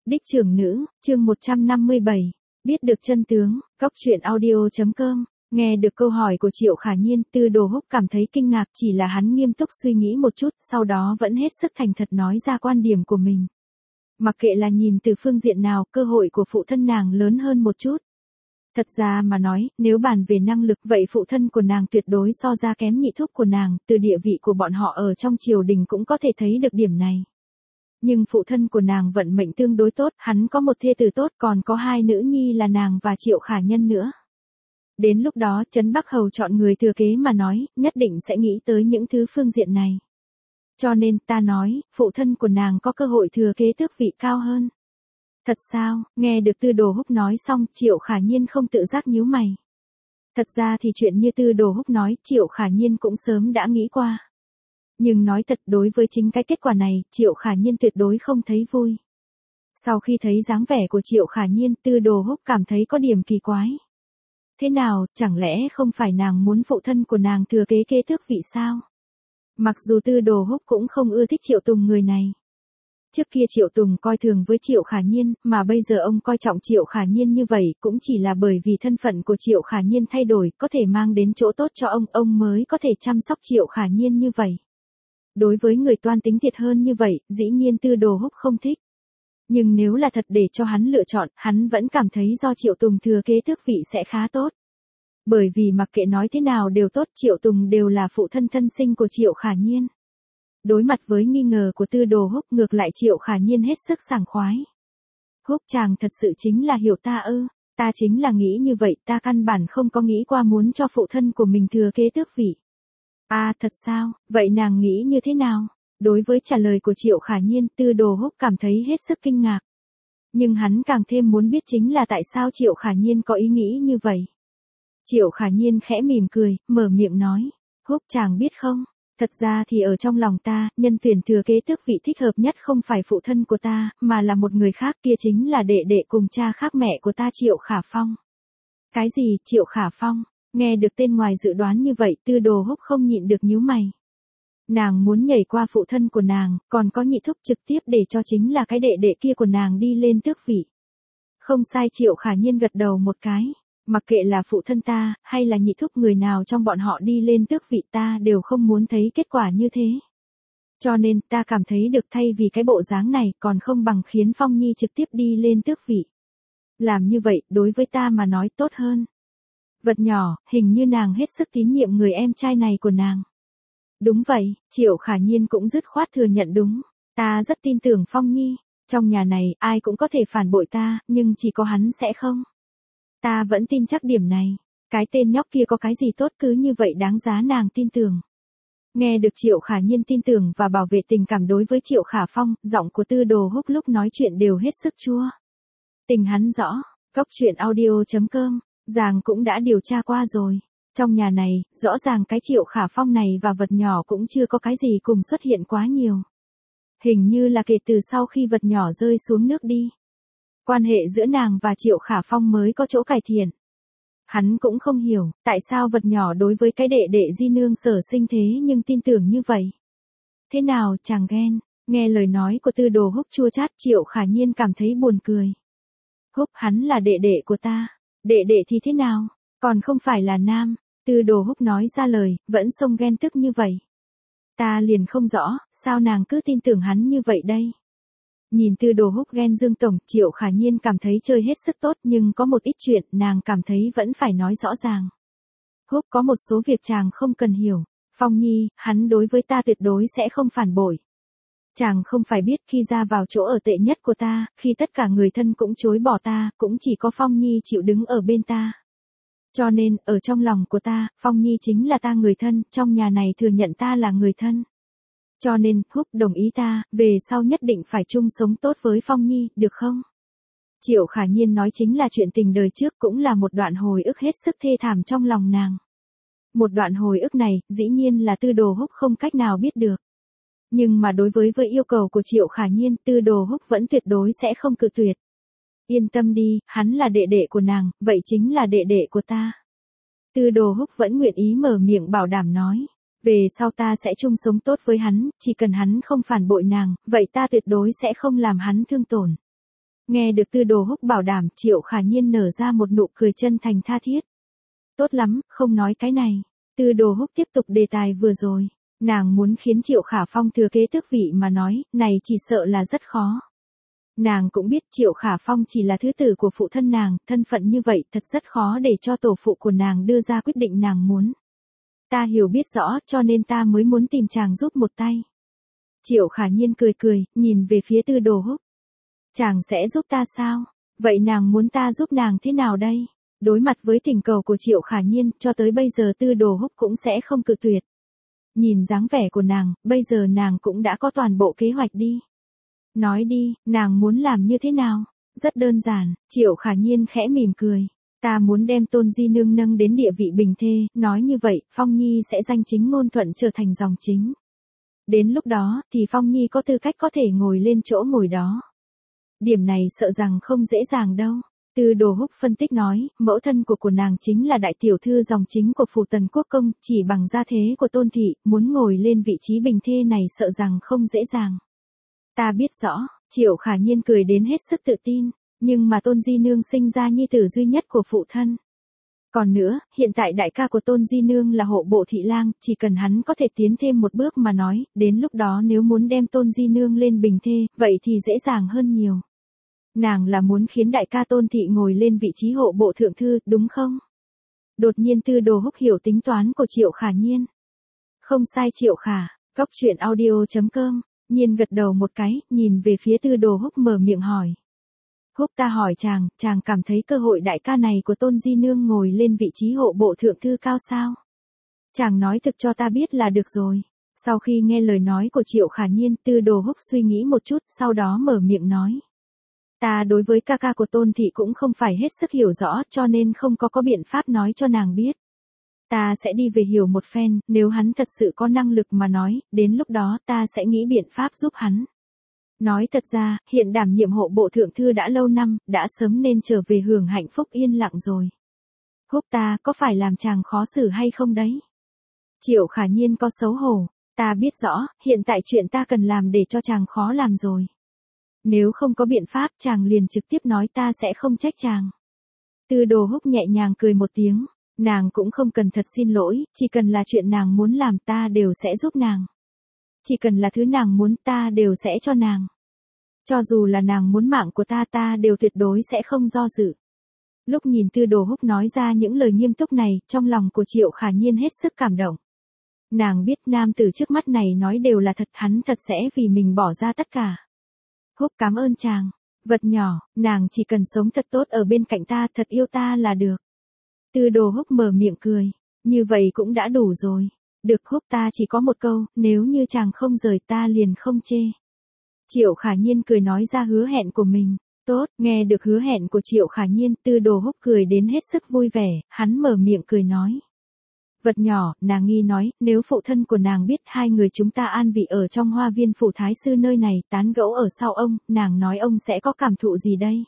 Đích trưởng nữ, chương 157. Biết được chân tướng, cóc truyện audio.com. Nghe được câu hỏi của Triệu Khả Nhiên, Tư Đồ Húc cảm thấy kinh ngạc, chỉ là hắn nghiêm túc suy nghĩ một chút, sau đó vẫn hết sức thành thật nói ra quan điểm của mình. Mặc kệ là nhìn từ phương diện nào, cơ hội của phụ thân nàng lớn hơn một chút. Thật ra mà nói, nếu bàn về năng lực, vậy phụ thân của nàng tuyệt đối so ra kém nhị thúc của nàng, từ địa vị của bọn họ ở trong triều đình cũng có thể thấy được điểm này. Nhưng phụ thân của nàng vận mệnh tương đối tốt, hắn có một thê tử tốt, còn có hai nữ nhi là nàng và Triệu Khả Nhân nữa. Đến lúc đó, Trấn Bắc Hầu chọn người thừa kế mà nói, nhất định sẽ nghĩ tới những thứ phương diện này. Cho nên ta nói, phụ thân của nàng có cơ hội thừa kế tước vị cao hơn. Thật sao? Nghe được Tư Đồ Húc nói xong, Triệu Khả Nhiên không tự giác nhíu mày. Thật ra thì chuyện như Tư Đồ Húc nói, Triệu Khả Nhiên cũng sớm đã nghĩ qua. Nhưng nói thật, đối với chính cái kết quả này, Triệu Khả Nhiên tuyệt đối không thấy vui. Sau khi thấy dáng vẻ của Triệu Khả Nhiên, Tư Đồ Húc cảm thấy có điểm kỳ quái. Thế nào, chẳng lẽ không phải nàng muốn phụ thân của nàng thừa kế kế tước vị sao? Mặc dù Tư Đồ Húc cũng không ưa thích Triệu Tùng người này. Trước kia Triệu Tùng coi thường với Triệu Khả Nhiên, mà bây giờ ông coi trọng Triệu Khả Nhiên như vậy cũng chỉ là bởi vì thân phận của Triệu Khả Nhiên thay đổi, có thể mang đến chỗ tốt cho ông mới có thể chăm sóc Triệu Khả Nhiên như vậy. Đối với người toan tính thiệt hơn như vậy, dĩ nhiên Tư Đồ Húc không thích. Nhưng nếu là thật để cho hắn lựa chọn, hắn vẫn cảm thấy do Triệu Tùng thừa kế tước vị sẽ khá tốt. Bởi vì mặc kệ nói thế nào đều tốt, Triệu Tùng đều là phụ thân thân sinh của Triệu Khả Nhiên. Đối mặt với nghi ngờ của Tư Đồ Húc, ngược lại Triệu Khả Nhiên hết sức sảng khoái. Húc chàng thật sự chính là hiểu ta ư? Ta chính là nghĩ như vậy, ta căn bản không có nghĩ qua muốn cho phụ thân của mình thừa kế tước vị. À thật sao, vậy nàng nghĩ như thế nào? Đối với trả lời của Triệu Khả Nhiên, Tư Đồ Húc cảm thấy hết sức kinh ngạc. Nhưng hắn càng thêm muốn biết chính là tại sao Triệu Khả Nhiên có ý nghĩ như vậy. Triệu Khả Nhiên khẽ mỉm cười, mở miệng nói. Húc chàng biết không, thật ra thì ở trong lòng ta, nhân tuyển thừa kế tước vị thích hợp nhất không phải phụ thân của ta, mà là một người khác, kia chính là đệ đệ cùng cha khác mẹ của ta Triệu Khả Phong. Cái gì, Triệu Khả Phong? Nghe được tên ngoài dự đoán như vậy, Tư Đồ Húc không nhịn được nhíu mày. Nàng muốn nhảy qua phụ thân của nàng, còn có nhị thúc trực tiếp để cho chính là cái đệ đệ kia của nàng đi lên tước vị. Không sai, Triệu Khả Nhiên gật đầu một cái. Mặc kệ là phụ thân ta, hay là nhị thúc, người nào trong bọn họ đi lên tước vị ta đều không muốn thấy kết quả như thế. Cho nên ta cảm thấy được, thay vì cái bộ dáng này còn không bằng khiến Phong Nhi trực tiếp đi lên tước vị. Làm như vậy, đối với ta mà nói tốt hơn. Vật nhỏ, hình như nàng hết sức tín nhiệm người em trai này của nàng. Đúng vậy, Triệu Khả Nhiên cũng dứt khoát thừa nhận đúng. Ta rất tin tưởng Phong Nhi. Trong nhà này, ai cũng có thể phản bội ta, nhưng chỉ có hắn sẽ không. Ta vẫn tin chắc điểm này. Cái tên nhóc kia có cái gì tốt cứ như vậy đáng giá nàng tin tưởng. Nghe được Triệu Khả Nhiên tin tưởng và bảo vệ tình cảm đối với Triệu Khả Phong, giọng của Tư Đồ Húc lúc nói chuyện đều hết sức chua. Tình hắn rõ, cóc truyện audio.com, Giàng cũng đã điều tra qua rồi. Trong nhà này, rõ ràng cái Triệu Khả Phong này và vật nhỏ cũng chưa có cái gì cùng xuất hiện quá nhiều. Hình như là kể từ sau khi vật nhỏ rơi xuống nước đi. Quan hệ giữa nàng và Triệu Khả Phong mới có chỗ cải thiện. Hắn cũng không hiểu, tại sao vật nhỏ đối với cái đệ đệ di nương sở sinh thế nhưng tin tưởng như vậy. Thế nào, chàng ghen? Nghe lời nói của Tư Đồ Húc chua chát, Triệu Khả Nhiên cảm thấy buồn cười. Húc, hắn là đệ đệ của ta. Đệ đệ thì thế nào? Còn không phải là nam. Tư Đồ Húc nói ra lời, vẫn xông ghen tức như vậy. Ta liền không rõ, sao nàng cứ tin tưởng hắn như vậy đây? Nhìn Tư Đồ Húc ghen Dương tổng, Triệu Khả Nhiên cảm thấy chơi hết sức tốt, nhưng có một ít chuyện nàng cảm thấy vẫn phải nói rõ ràng. Húc, có một số việc chàng không cần hiểu. Phong Nhi, hắn đối với ta tuyệt đối sẽ không phản bội. Chàng không phải biết, khi ra vào chỗ ở tệ nhất của ta, khi tất cả người thân cũng chối bỏ ta, cũng chỉ có Phong Nhi chịu đứng ở bên ta. Cho nên, ở trong lòng của ta, Phong Nhi chính là ta người thân, trong nhà này thừa nhận ta là người thân. Cho nên, Húc đồng ý ta, về sau nhất định phải chung sống tốt với Phong Nhi, được không? Triệu Khả Nhiên nói chính là chuyện tình đời trước, cũng là một đoạn hồi ức hết sức thê thảm trong lòng nàng. Một đoạn hồi ức này, dĩ nhiên là Tư Đồ Húc không cách nào biết được. Nhưng mà đối với yêu cầu của Triệu Khả Nhiên, Tư Đồ Húc vẫn tuyệt đối sẽ không cự tuyệt. Yên tâm đi, hắn là đệ đệ của nàng, vậy chính là đệ đệ của ta. Tư Đồ Húc vẫn nguyện ý mở miệng bảo đảm nói. Về sau ta sẽ chung sống tốt với hắn, chỉ cần hắn không phản bội nàng, vậy ta tuyệt đối sẽ không làm hắn thương tổn. Nghe được Tư Đồ Húc bảo đảm, Triệu Khả Nhiên nở ra một nụ cười chân thành tha thiết. Tốt lắm, không nói cái này. Tư Đồ Húc tiếp tục đề tài vừa rồi. Nàng muốn khiến Triệu Khả Phong thừa kế tước vị mà nói, này chỉ sợ là rất khó. Nàng cũng biết Triệu Khả Phong chỉ là thứ tử của phụ thân nàng, thân phận như vậy thật rất khó để cho tổ phụ của nàng đưa ra quyết định nàng muốn. Ta hiểu biết rõ, cho nên ta mới muốn tìm chàng giúp một tay. Triệu Khả Nhiên cười cười, nhìn về phía Tư Đồ Húc. Chàng sẽ giúp ta sao? Vậy nàng muốn ta giúp nàng thế nào đây? Đối mặt với thỉnh cầu của Triệu Khả Nhiên, cho tới bây giờ Tư Đồ Húc cũng sẽ không cự tuyệt. Nhìn dáng vẻ của nàng, bây giờ nàng cũng đã có toàn bộ kế hoạch đi. Nói đi, nàng muốn làm như thế nào? Rất đơn giản, Triệu Khả Nhiên khẽ mỉm cười. Ta muốn đem Tôn Di Nương nâng đến địa vị bình thê, nói như vậy, Phong Nhi sẽ danh chính ngôn thuận trở thành dòng chính. Đến lúc đó, thì Phong Nhi có tư cách có thể ngồi lên chỗ ngồi đó. Điểm này sợ rằng không dễ dàng đâu. Tư Đồ Húc phân tích nói, mẫu thân của nàng chính là đại tiểu thư dòng chính của phủ Tần Quốc Công, chỉ bằng gia thế của Tôn Thị, muốn ngồi lên vị trí bình thê này sợ rằng không dễ dàng. Ta biết rõ, Triệu Khả Nhiên cười đến hết sức tự tin, nhưng mà Tôn Di Nương sinh ra nhi tử duy nhất của phụ thân. Còn nữa, hiện tại đại ca của Tôn Di Nương là hộ bộ thị lang, chỉ cần hắn có thể tiến thêm một bước mà nói, đến lúc đó nếu muốn đem Tôn Di Nương lên bình thê, vậy thì dễ dàng hơn nhiều. Nàng là muốn khiến đại ca Tôn Thị ngồi lên vị trí hộ bộ thượng thư, đúng không? Đột nhiên Tư Đồ Húc hiểu tính toán của Triệu Khả Nhiên. Không sai Triệu Khả, Cóc Truyện Audio.com, Nhiên gật đầu một cái, nhìn về phía Tư Đồ Húc mở miệng hỏi. Húc ta hỏi chàng cảm thấy cơ hội đại ca này của Tôn Di Nương ngồi lên vị trí hộ bộ thượng thư cao sao? Chàng nói thực cho ta biết là được rồi. Sau khi nghe lời nói của Triệu Khả Nhiên, Tư Đồ Húc suy nghĩ một chút, sau đó mở miệng nói. Ta đối với ca ca của Tôn Thị cũng không phải hết sức hiểu rõ, cho nên không có biện pháp nói cho nàng biết. Ta sẽ đi về hiểu một phen, nếu hắn thật sự có năng lực mà nói, đến lúc đó ta sẽ nghĩ biện pháp giúp hắn. Nói thật ra, hiện đảm nhiệm hộ bộ thượng thư đã lâu năm, đã sớm nên trở về hưởng hạnh phúc yên lặng rồi. Húc ta có phải làm chàng khó xử hay không đấy? Triệu Khả Nhiên có xấu hổ, ta biết rõ, hiện tại chuyện ta cần làm để cho chàng khó làm rồi. Nếu không có biện pháp chàng liền trực tiếp nói ta sẽ không trách chàng. Tư Đồ Húc nhẹ nhàng cười một tiếng, nàng cũng không cần thật xin lỗi, chỉ cần là chuyện nàng muốn làm ta đều sẽ giúp nàng. Chỉ cần là thứ nàng muốn ta đều sẽ cho nàng. Cho dù là nàng muốn mạng của ta đều tuyệt đối sẽ không do dự. Lúc nhìn Tư Đồ Húc nói ra những lời nghiêm túc này, trong lòng của Triệu Khả Nhiên hết sức cảm động. Nàng biết nam tử trước mắt này nói đều là thật, hắn thật sẽ vì mình bỏ ra tất cả. Húc cảm ơn chàng. Vật nhỏ, nàng chỉ cần sống thật tốt ở bên cạnh ta, thật yêu ta là được. Tư Đồ Húc mở miệng cười. Như vậy cũng đã đủ rồi. Được Húc ta chỉ có một câu, nếu như chàng không rời ta liền không chê. Triệu Khả Nhiên cười nói ra hứa hẹn của mình. Tốt, nghe được hứa hẹn của Triệu Khả Nhiên, Tư Đồ Húc cười đến hết sức vui vẻ, hắn mở miệng cười nói. Vật nhỏ, nàng nghi nói, nếu phụ thân của nàng biết hai người chúng ta an vị ở trong hoa viên phủ thái sư nơi này, tán gẫu ở sau ông, nàng nói ông sẽ có cảm thụ gì đây?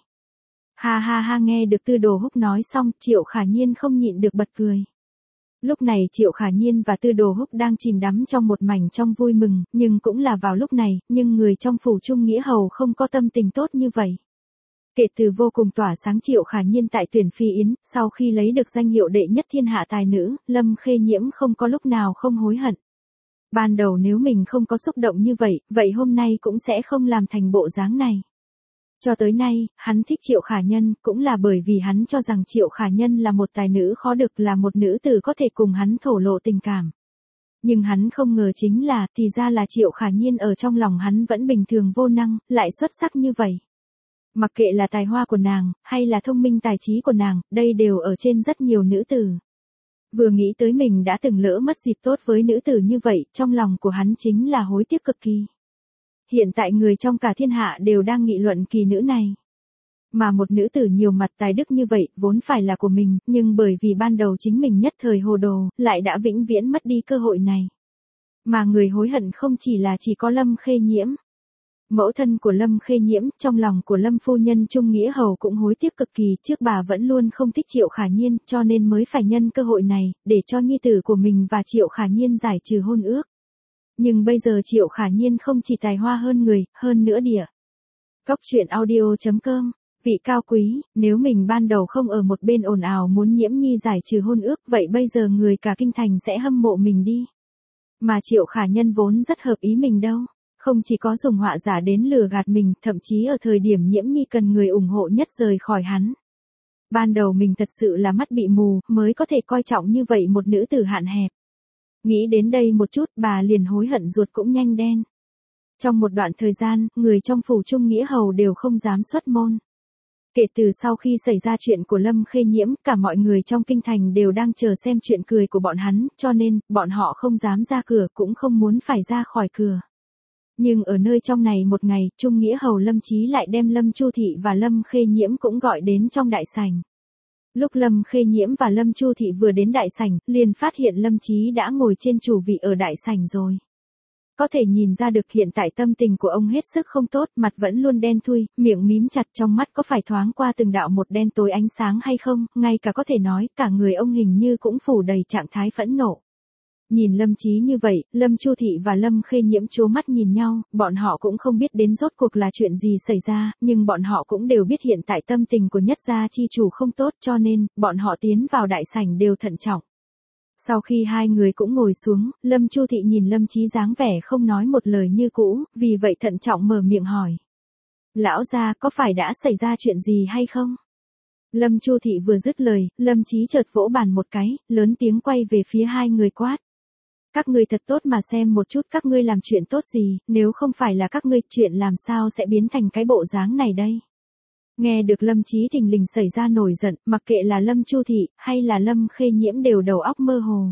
Ha ha ha, nghe được Tư Đồ Húc nói xong, Triệu Khả Nhiên không nhịn được bật cười. Lúc này Triệu Khả Nhiên và Tư Đồ Húc đang chìm đắm trong một mảnh trong vui mừng, nhưng cũng là vào lúc này, nhưng người trong phủ Trung Nghĩa Hầu không có tâm tình tốt như vậy. Kể từ vô cùng tỏa sáng Triệu Khả Nhiên tại tuyển phi yến, sau khi lấy được danh hiệu đệ nhất thiên hạ tài nữ, Lâm Khê Nhiễm không có lúc nào không hối hận. Ban đầu nếu mình không có xúc động như vậy, vậy hôm nay cũng sẽ không làm thành bộ dáng này. Cho tới nay, hắn thích Triệu Khả Nhân, cũng là bởi vì hắn cho rằng Triệu Khả Nhân là một tài nữ khó được, là một nữ tử có thể cùng hắn thổ lộ tình cảm. Nhưng hắn không ngờ chính là, thì ra là Triệu Khả Nhiên ở trong lòng hắn vẫn bình thường vô năng, lại xuất sắc như vậy. Mặc kệ là tài hoa của nàng, hay là thông minh tài trí của nàng, đây đều ở trên rất nhiều nữ tử. Vừa nghĩ tới mình đã từng lỡ mất dịp tốt với nữ tử như vậy, trong lòng của hắn chính là hối tiếc cực kỳ. Hiện tại người trong cả thiên hạ đều đang nghị luận kỳ nữ này. Mà một nữ tử nhiều mặt tài đức như vậy, vốn phải là của mình, nhưng bởi vì ban đầu chính mình nhất thời hồ đồ, lại đã vĩnh viễn mất đi cơ hội này. Mà người hối hận không chỉ có Lâm Khê Nhiễm. Mẫu thân của Lâm Khê Nhiễm, trong lòng của Lâm phu nhân Trung Nghĩa Hầu cũng hối tiếc cực kỳ, trước bà vẫn luôn không thích Triệu Khả Nhiên, cho nên mới phải nhân cơ hội này, để cho nhi tử của mình và Triệu Khả Nhiên giải trừ hôn ước. Nhưng bây giờ Triệu Khả Nhiên không chỉ tài hoa hơn người, hơn nữa địa Cóc truyện audio.com. Vị cao quý, nếu mình ban đầu không ở một bên ồn ào muốn Nhiễm Nhi giải trừ hôn ước, vậy bây giờ người cả kinh thành sẽ hâm mộ mình đi. Mà Triệu Khả Nhân vốn rất hợp ý mình đâu. Không chỉ có dùng họa giả đến lừa gạt mình, thậm chí ở thời điểm Nhiễm Nhi cần người ủng hộ nhất rời khỏi hắn. Ban đầu mình thật sự là mắt bị mù, mới có thể coi trọng như vậy một nữ tử hạn hẹp. Nghĩ đến đây một chút, bà liền hối hận ruột cũng nhanh đen. Trong một đoạn thời gian, người trong phủ Trung Nghĩa Hầu đều không dám xuất môn. Kể từ sau khi xảy ra chuyện của Lâm Khê Nhiễm, cả mọi người trong kinh thành đều đang chờ xem chuyện cười của bọn hắn, cho nên, bọn họ không dám ra cửa cũng không muốn phải ra khỏi cửa. Nhưng ở nơi trong này một ngày, Trung Nghĩa Hầu Lâm Chí lại đem Lâm Chu Thị và Lâm Khê Nhiễm cũng gọi đến trong đại sảnh. Lúc Lâm Khê Nhiễm và Lâm Chu Thị vừa đến đại sảnh, liền phát hiện Lâm Chí đã ngồi trên chủ vị ở đại sảnh rồi. Có thể nhìn ra được hiện tại tâm tình của ông hết sức không tốt, mặt vẫn luôn đen thui, miệng mím chặt, trong mắt có phải thoáng qua từng đạo một đen tối ánh sáng hay không, ngay cả có thể nói, cả người ông hình như cũng phủ đầy trạng thái phẫn nộ. Nhìn Lâm Chí như vậy, Lâm Chu Thị và Lâm Khê Nhiễm trố mắt nhìn nhau, bọn họ cũng không biết đến rốt cuộc là chuyện gì xảy ra, nhưng bọn họ cũng đều biết hiện tại tâm tình của nhất gia chi chủ không tốt, cho nên, bọn họ tiến vào đại sảnh đều thận trọng. Sau khi hai người cũng ngồi xuống, Lâm Chu Thị nhìn Lâm Chí dáng vẻ không nói một lời như cũ, vì vậy thận trọng mở miệng hỏi. Lão gia, có phải đã xảy ra chuyện gì hay không? Lâm Chu Thị vừa dứt lời, Lâm Chí chợt vỗ bàn một cái, lớn tiếng quay về phía hai người quát. Các ngươi thật tốt mà xem một chút các ngươi làm chuyện tốt gì, nếu không phải là các ngươi, chuyện làm sao sẽ biến thành cái bộ dáng này đây? Nghe được Lâm Chí thình lình xảy ra nổi giận, mặc kệ là Lâm Chu Thị, hay là Lâm Khê Nhiễm đều đầu óc mơ hồ.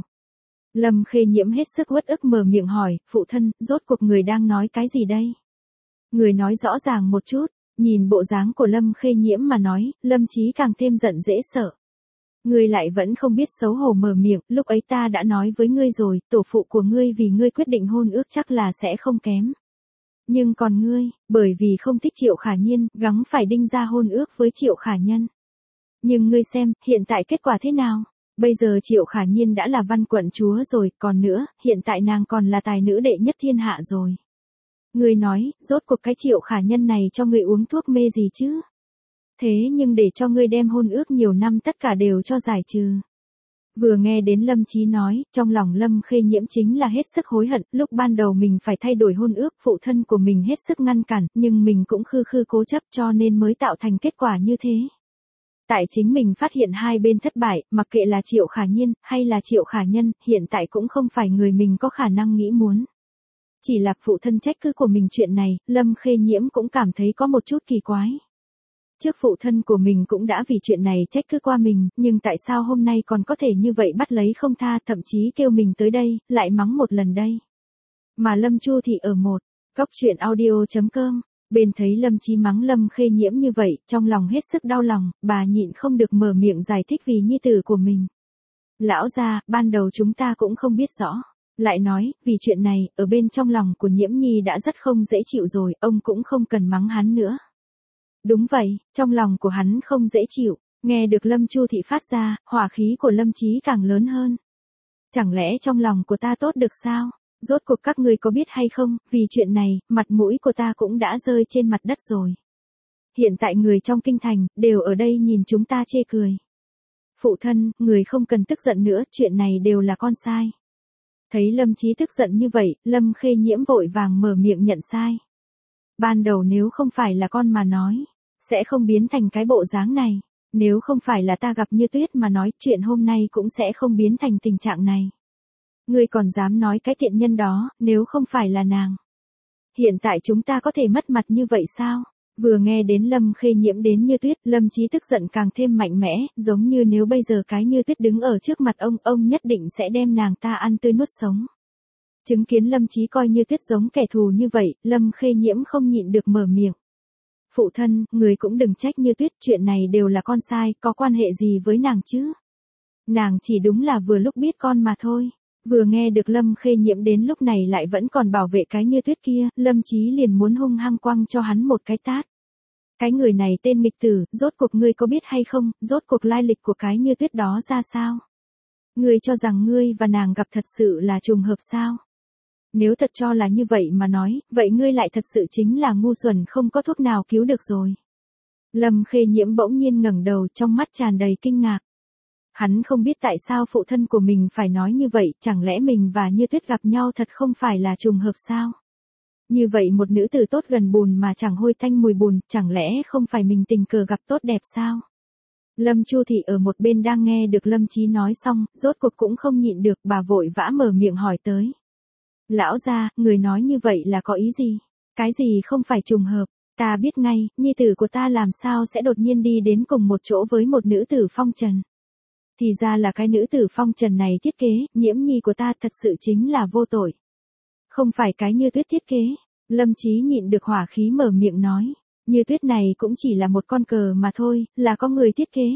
Lâm Khê Nhiễm hết sức uất ức mở miệng hỏi, phụ thân, rốt cuộc người đang nói cái gì đây? Người nói rõ ràng một chút, nhìn bộ dáng của Lâm Khê Nhiễm mà nói, Lâm Chí càng thêm giận dễ sợ. Ngươi lại vẫn không biết xấu hổ mở miệng, lúc ấy ta đã nói với ngươi rồi, tổ phụ của ngươi vì ngươi quyết định hôn ước chắc là sẽ không kém. Nhưng còn ngươi, bởi vì không thích Triệu Khả Nhiên, gắng phải đinh ra hôn ước với Triệu Khả Nhân. Nhưng ngươi xem, hiện tại kết quả thế nào? Bây giờ Triệu Khả Nhiên đã là văn quận chúa rồi, còn nữa, hiện tại nàng còn là tài nữ đệ nhất thiên hạ rồi. Ngươi nói, rốt cuộc cái Triệu Khả Nhân này cho ngươi uống thuốc mê gì chứ? Thế nhưng để cho ngươi đem hôn ước nhiều năm tất cả đều cho giải trừ. Vừa nghe đến Lâm Chí nói, trong lòng Lâm Khê Nhiễm chính là hết sức hối hận, lúc ban đầu mình phải thay đổi hôn ước, phụ thân của mình hết sức ngăn cản, nhưng mình cũng khư khư cố chấp cho nên mới tạo thành kết quả như thế. Tại chính mình phát hiện hai bên thất bại, mặc kệ là Triệu Khả Nhiên, hay là Triệu Khả Nhân, hiện tại cũng không phải người mình có khả năng nghĩ muốn. Chỉ là phụ thân trách cứ của mình chuyện này, Lâm Khê Nhiễm cũng cảm thấy có một chút kỳ quái. Trước phụ thân của mình cũng đã vì chuyện này trách cứ qua mình, nhưng tại sao hôm nay còn có thể như vậy bắt lấy không tha, thậm chí kêu mình tới đây, lại mắng một lần đây. Mà Lâm Chu Thị ở một, Cóc truyện audio.com, bên thấy Lâm Chí mắng Lâm Khê Nhiễm như vậy, trong lòng hết sức đau lòng, bà nhịn không được mở miệng giải thích vì nhi tử của mình. Lão gia, ban đầu chúng ta cũng không biết rõ. Lại nói, vì chuyện này, ở bên trong lòng của Nhiễm Nhi đã rất không dễ chịu rồi, ông cũng không cần mắng hắn nữa. Đúng vậy, trong lòng của hắn không dễ chịu, nghe được Lâm Chu Thị phát ra, hỏa khí của Lâm Chí càng lớn hơn. Chẳng lẽ trong lòng của ta tốt được sao? Rốt cuộc các ngươi có biết hay không, vì chuyện này, mặt mũi của ta cũng đã rơi trên mặt đất rồi. Hiện tại người trong kinh thành, đều ở đây nhìn chúng ta chê cười. Phụ thân, người không cần tức giận nữa, chuyện này đều là con sai. Thấy Lâm Chí tức giận như vậy, Lâm Khê Nhiễm vội vàng mở miệng nhận sai. Ban đầu nếu không phải là con mà nói, sẽ không biến thành cái bộ dáng này. Nếu không phải là ta gặp Như Tuyết mà nói, chuyện hôm nay cũng sẽ không biến thành tình trạng này. Ngươi còn dám nói cái tiện nhân đó, nếu không phải là nàng. Hiện tại chúng ta có thể mất mặt như vậy sao? Vừa nghe đến Lâm Khê Nhiễm đến Như Tuyết, Lâm Chí tức giận càng thêm mạnh mẽ, giống như nếu bây giờ cái Như Tuyết đứng ở trước mặt ông nhất định sẽ đem nàng ta ăn tươi nuốt sống. Chứng kiến Lâm Chí coi Như Tuyết giống kẻ thù như vậy, Lâm Khê Nhiễm không nhịn được mở miệng. Phụ thân, người cũng đừng trách Như Tuyết, chuyện này đều là con sai, có quan hệ gì với nàng chứ? Nàng chỉ đúng là vừa lúc biết con mà thôi. Vừa nghe được Lâm Khê Nhiễm đến lúc này lại vẫn còn bảo vệ cái Như Tuyết kia, Lâm Chí liền muốn hung hăng quăng cho hắn một cái tát. Cái người này tên nghịch tử, rốt cuộc ngươi có biết hay không, rốt cuộc lai lịch của cái Như Tuyết đó ra sao? Ngươi cho rằng ngươi và nàng gặp thật sự là trùng hợp sao? Nếu thật cho là như vậy mà nói, vậy ngươi lại thật sự chính là ngu xuẩn không có thuốc nào cứu được rồi. Lâm Khê Nhiễm bỗng nhiên ngẩng đầu, trong mắt tràn đầy kinh ngạc. Hắn không biết tại sao phụ thân của mình phải nói như vậy, chẳng lẽ mình và Như Tuyết gặp nhau thật không phải là trùng hợp sao? Như vậy một nữ tử tốt gần bùn mà chẳng hôi tanh mùi bùn, chẳng lẽ không phải mình tình cờ gặp tốt đẹp sao? Lâm Chu Thị ở một bên đang nghe được Lâm Chí nói xong, rốt cuộc cũng không nhịn được, bà vội vã mở miệng hỏi tới. Lão gia, người nói như vậy là có ý gì? Cái gì không phải trùng hợp? Ta biết ngay, nhi tử của ta làm sao sẽ đột nhiên đi đến cùng một chỗ với một nữ tử phong trần. Thì ra là cái nữ tử phong trần này thiết kế, Nhiễm nhi của ta thật sự chính là vô tội. Không phải cái Như Tuyết thiết kế. Lâm Chí nhịn được hỏa khí mở miệng nói. Như Tuyết này cũng chỉ là một con cờ mà thôi, là có người thiết kế.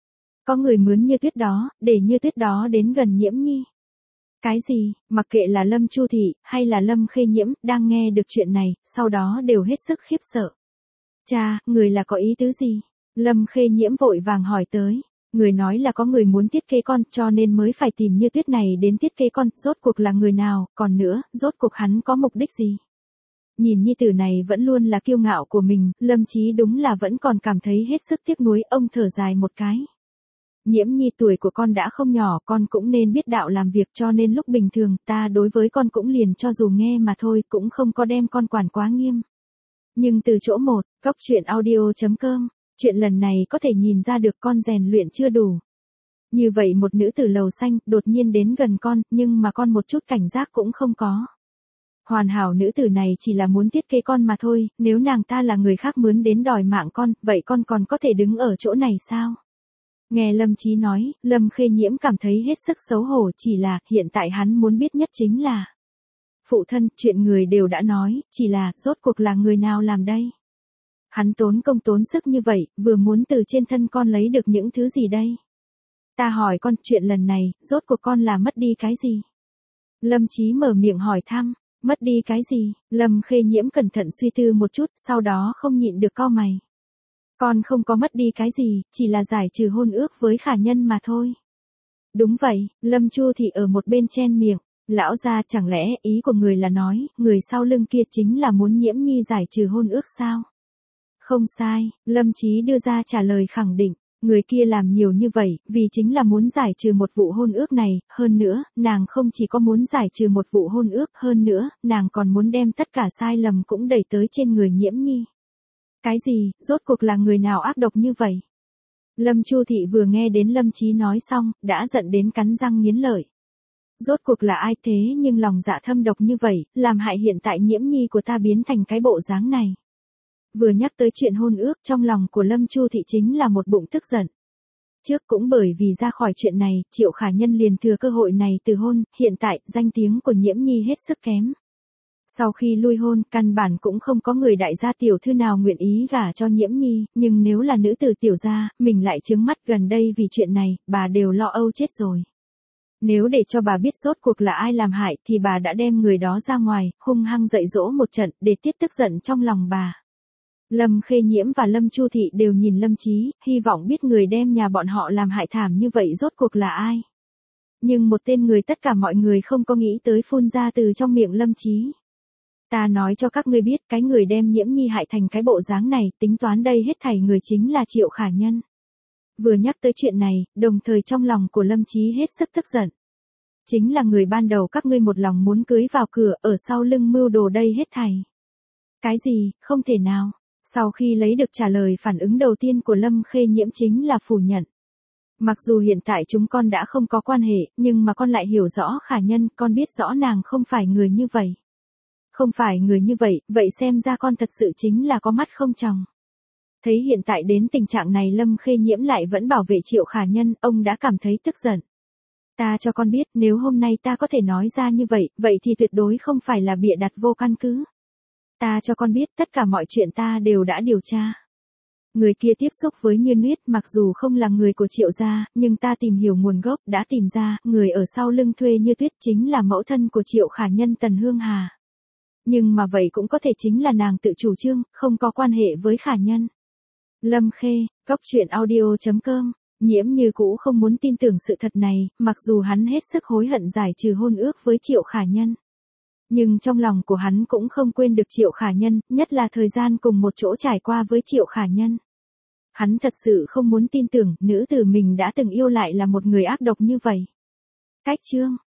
Có người mướn Như Tuyết đó, để Như Tuyết đó đến gần Nhiễm nhi. Cái gì, mặc kệ là Lâm Chu Thị, hay là Lâm Khê Nhiễm, đang nghe được chuyện này, sau đó đều hết sức khiếp sợ. Cha, người là có ý tứ gì? Lâm Khê Nhiễm vội vàng hỏi tới. Người nói là có người muốn thiết kế con, cho nên mới phải tìm Như Tuyết này đến thiết kế con, rốt cuộc là người nào, còn nữa, rốt cuộc hắn có mục đích gì? Nhìn nhi tử này vẫn luôn là kiêu ngạo của mình, Lâm Chí đúng là vẫn còn cảm thấy hết sức tiếc nuối, ông thở dài một cái. Nhiễm nhi tuổi của con đã không nhỏ, con cũng nên biết đạo làm việc, cho nên lúc bình thường ta đối với con cũng liền cho dù nghe mà thôi, cũng không có đem con quản quá nghiêm. Nhưng từ chỗ một, góc.audio.com, chuyện lần này có thể nhìn ra được con rèn luyện chưa đủ. Như vậy một nữ tử lầu xanh đột nhiên đến gần con, nhưng mà con một chút cảnh giác cũng không có. Hoàn hảo nữ tử này chỉ là muốn thiết kế con mà thôi, nếu nàng ta là người khác mướn đến đòi mạng con, vậy con còn có thể đứng ở chỗ này sao? Nghe Lâm Chí nói, Lâm Khê Nhiễm cảm thấy hết sức xấu hổ, chỉ là, hiện tại hắn muốn biết nhất chính là. Phụ thân, chuyện người đều đã nói, chỉ là, rốt cuộc là người nào làm đây? Hắn tốn công tốn sức như vậy, vừa muốn từ trên thân con lấy được những thứ gì đây? Ta hỏi con, chuyện lần này, rốt cuộc con là mất đi cái gì? Lâm Chí mở miệng hỏi thăm, mất đi cái gì? Lâm Khê Nhiễm cẩn thận suy tư một chút, sau đó không nhịn được cau mày. Con không có mất đi cái gì, chỉ là giải trừ hôn ước với Khả Nhân mà thôi. Đúng vậy, Lâm Chu Thị ở một bên chen miệng. Lão gia, chẳng lẽ ý của người là nói, người sau lưng kia chính là muốn Nhiễm nhi giải trừ hôn ước sao? Không sai, Lâm Chí đưa ra trả lời khẳng định. Người kia làm nhiều như vậy, vì chính là muốn giải trừ một vụ hôn ước này, hơn nữa, nàng không chỉ có muốn giải trừ một vụ hôn ước, hơn nữa, nàng còn muốn đem tất cả sai lầm cũng đẩy tới trên người Nhiễm nhi. Cái gì, rốt cuộc là người nào ác độc như vậy? Lâm Chu Thị vừa nghe đến Lâm Chí nói xong, đã giận đến cắn răng nghiến lợi. Rốt cuộc là ai thế nhưng lòng dạ thâm độc như vậy, làm hại hiện tại Nhiễm nhi của ta biến thành cái bộ dáng này. Vừa nhắc tới chuyện hôn ước, trong lòng của Lâm Chu Thị chính là một bụng tức giận. Trước cũng bởi vì ra khỏi chuyện này, Triệu Khả Nhân liền thừa cơ hội này từ hôn, hiện tại, danh tiếng của Nhiễm nhi hết sức kém. Sau khi lui hôn, căn bản cũng không có người đại gia tiểu thư nào nguyện ý gả cho Nhiễm nhi, nhưng nếu là nữ tử tiểu gia, mình lại trướng mắt gần đây vì chuyện này, bà đều lo âu chết rồi. Nếu để cho bà biết rốt cuộc là ai làm hại thì bà đã đem người đó ra ngoài, hung hăng dạy dỗ một trận để tiết tức giận trong lòng bà. Lâm Khê Nhiễm và Lâm Chu Thị đều nhìn Lâm Chí, hy vọng biết người đem nhà bọn họ làm hại thảm như vậy rốt cuộc là ai. Nhưng một tên người tất cả mọi người không có nghĩ tới phun ra từ trong miệng Lâm Chí. Ta nói cho các ngươi biết, cái người đem Nhiễm nhi hại thành cái bộ dáng này, tính toán đây hết thảy người chính là Triệu Khả Nhân. Vừa nhắc tới chuyện này, đồng thời trong lòng của Lâm Chí hết sức tức giận. Chính là người ban đầu các ngươi một lòng muốn cưới vào cửa, ở sau lưng mưu đồ đây hết thảy. Cái gì, không thể nào. Sau khi lấy được trả lời, phản ứng đầu tiên của Lâm Khê Nhiễm chính là phủ nhận. Mặc dù hiện tại chúng con đã không có quan hệ, nhưng mà con lại hiểu rõ Khả Nhân, con biết rõ nàng không phải người như vậy. Không phải người như vậy, vậy xem ra con thật sự chính là có mắt không tròng. Thấy hiện tại đến tình trạng này Lâm Khê Nhiễm lại vẫn bảo vệ Triệu Khả Nhân, ông đã cảm thấy tức giận. Ta cho con biết, nếu hôm nay ta có thể nói ra như vậy, vậy thì tuyệt đối không phải là bịa đặt vô căn cứ. Ta cho con biết, tất cả mọi chuyện ta đều đã điều tra. Người kia tiếp xúc với Như Tuyết, mặc dù không là người của Triệu gia, nhưng ta tìm hiểu nguồn gốc, đã tìm ra, người ở sau lưng thuê Như Tuyết chính là mẫu thân của Triệu Khả Nhân Tần Hương Hà. Nhưng mà vậy cũng có thể chính là nàng tự chủ trương, không có quan hệ với Khả Nhân. Lâm Khê, góc.audio.com, Nhiễm như cũ không muốn tin tưởng sự thật này, mặc dù hắn hết sức hối hận giải trừ hôn ước với Triệu Khả Nhân. Nhưng trong lòng của hắn cũng không quên được Triệu Khả Nhân, nhất là thời gian cùng một chỗ trải qua với Triệu Khả Nhân. Hắn thật sự không muốn tin tưởng, nữ tử mình đã từng yêu lại là một người ác độc như vậy. Cách chương